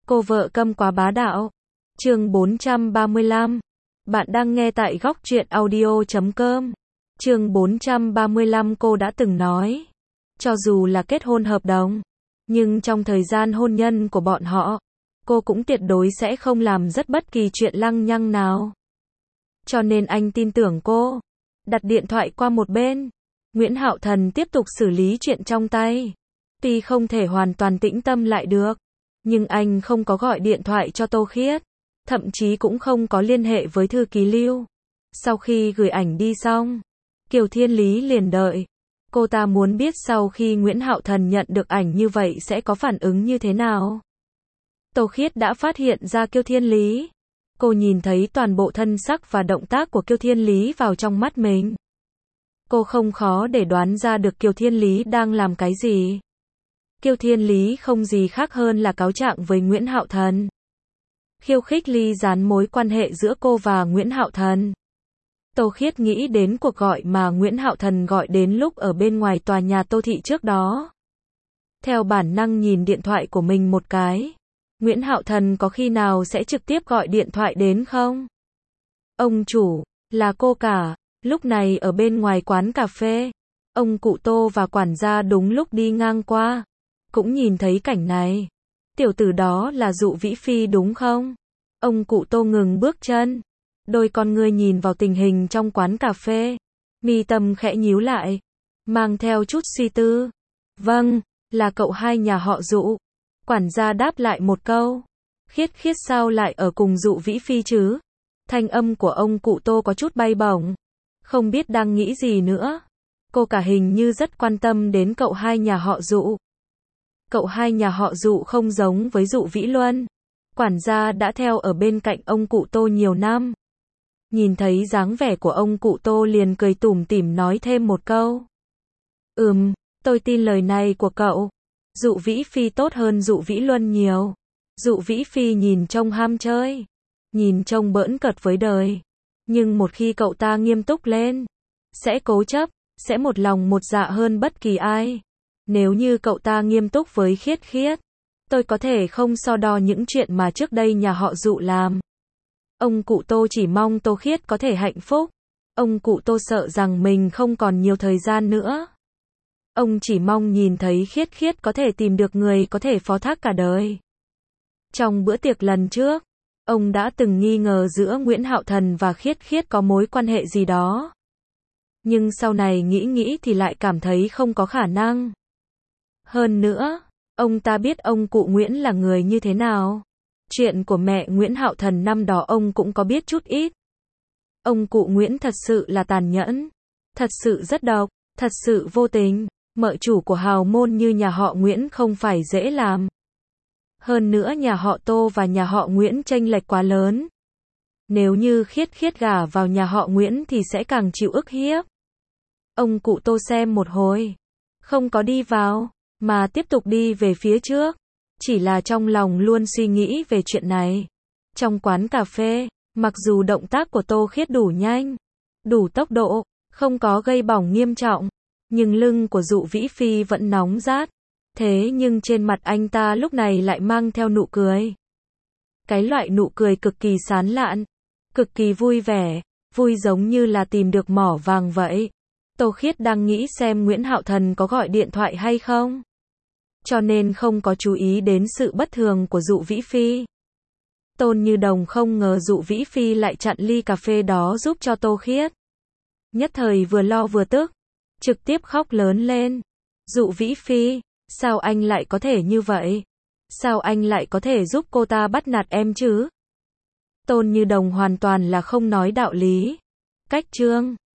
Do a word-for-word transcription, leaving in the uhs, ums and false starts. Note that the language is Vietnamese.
Cô vợ câm quá bá đạo. Chương bốn trăm ba mươi lăm. Bạn đang nghe tại góc truyện audio chấm com. Chương bốn trăm ba mươi lăm. Cô đã từng nói, cho dù là kết hôn hợp đồng, nhưng trong thời gian hôn nhân của bọn họ, cô cũng tuyệt đối sẽ không làm rất bất kỳ chuyện lăng nhăng nào. Cho nên anh tin tưởng cô. Đặt điện thoại qua một bên, Nguyễn Hạo Thần tiếp tục xử lý chuyện trong tay. Tuy không thể hoàn toàn tĩnh tâm lại được, nhưng anh không có gọi điện thoại cho Tô Khiết, thậm chí cũng không có liên hệ với thư ký Lưu. Sau khi gửi ảnh đi xong, Kiều Thiên Lý liền đợi. Cô ta muốn biết sau khi Nguyễn Hạo Thần nhận được ảnh như vậy sẽ có phản ứng như thế nào. Tô Khiết đã phát hiện ra Kiều Thiên Lý. Cô nhìn thấy toàn bộ thân sắc và động tác của Kiều Thiên Lý vào trong mắt mình. Cô không khó để đoán ra được Kiều Thiên Lý đang làm cái gì. Kiều Thiên Lý không gì khác hơn là cáo trạng với Nguyễn Hạo Thần. Khiêu khích ly gián mối quan hệ giữa cô và Nguyễn Hạo Thần. Tô Khiết nghĩ đến cuộc gọi mà Nguyễn Hạo Thần gọi đến lúc ở bên ngoài tòa nhà Tô Thị trước đó. Theo bản năng nhìn điện thoại của mình một cái. Nguyễn Hạo Thần có khi nào sẽ trực tiếp gọi điện thoại đến không? Ông chủ, là cô cả. Lúc này ở bên ngoài quán cà phê, ông cụ Tô và quản gia đúng lúc đi ngang qua, cũng nhìn thấy cảnh này. Tiểu tử đó là Dụ Vĩ Phi đúng không? Ông cụ Tô ngừng bước chân, đôi con ngươi nhìn vào tình hình trong quán cà phê, mi tâm khẽ nhíu lại, mang theo chút suy tư. Vâng, là cậu hai nhà họ Dụ. Quản gia đáp lại một câu. Khiết Khiết sao lại ở cùng Dụ Vĩ Phi chứ? Thanh âm của ông cụ Tô có chút bay bổng, không biết đang nghĩ gì nữa. Cô cả hình như rất quan tâm đến cậu hai nhà họ Dụ. Cậu hai nhà họ Dụ không giống với Dụ Vĩ Luân. Quản gia đã theo ở bên cạnh ông cụ Tô nhiều năm. Nhìn thấy dáng vẻ của ông cụ Tô liền cười tủm tỉm nói thêm một câu. Ừm, tôi tin lời này của cậu. Dụ Vĩ Phi tốt hơn Dụ Vĩ Luân nhiều. Dụ Vĩ Phi nhìn trông ham chơi, nhìn trông bỡn cợt với đời. Nhưng một khi cậu ta nghiêm túc lên, sẽ cố chấp, sẽ một lòng một dạ hơn bất kỳ ai. Nếu như cậu ta nghiêm túc với Khiết Khiết, tôi có thể không so đo những chuyện mà trước đây nhà họ Dụ làm. Ông cụ Tô chỉ mong Tô Khiết có thể hạnh phúc. Ông cụ Tô sợ rằng mình không còn nhiều thời gian nữa. Ông chỉ mong nhìn thấy Khiết Khiết có thể tìm được người có thể phó thác cả đời. Trong bữa tiệc lần trước, ông đã từng nghi ngờ giữa Nguyễn Hạo Thần và Khiết Khiết có mối quan hệ gì đó. Nhưng sau này nghĩ nghĩ thì lại cảm thấy không có khả năng. Hơn nữa, ông ta biết ông cụ Nguyễn là người như thế nào. Chuyện của mẹ Nguyễn Hạo Thần năm đó ông cũng có biết chút ít. Ông cụ Nguyễn thật sự là tàn nhẫn, thật sự rất độc, thật sự vô tình. Mợ chủ của hào môn như nhà họ Nguyễn không phải dễ làm. Hơn nữa nhà họ Tô và nhà họ Nguyễn chênh lệch quá lớn. Nếu như Khiết Khiết gả vào nhà họ Nguyễn thì sẽ càng chịu ức hiếp. Ông cụ Tô xem một hồi, không có đi vào, mà tiếp tục đi về phía trước. Chỉ là trong lòng luôn suy nghĩ về chuyện này. Trong quán cà phê, mặc dù động tác của Tô Khiết đủ nhanh, đủ tốc độ, không có gây bỏng nghiêm trọng, nhưng lưng của Dụ Vĩ Phi vẫn nóng rát. Thế nhưng trên mặt anh ta lúc này lại mang theo nụ cười. Cái loại nụ cười cực kỳ sán lạn, cực kỳ vui vẻ, vui giống như là tìm được mỏ vàng vậy. Tô Khiết đang nghĩ xem Nguyễn Hạo Thần có gọi điện thoại hay không, cho nên không có chú ý đến sự bất thường của Dụ Vĩ Phi. Tôn Như Đồng không ngờ Dụ Vĩ Phi lại chặn ly cà phê đó giúp cho Tô Khiết. Nhất thời vừa lo vừa tức, trực tiếp khóc lớn lên. Dụ Vĩ Phi, sao anh lại có thể như vậy? Sao anh lại có thể giúp cô ta bắt nạt em chứ? Tôn Như Đồng hoàn toàn là không nói đạo lý. Cách chương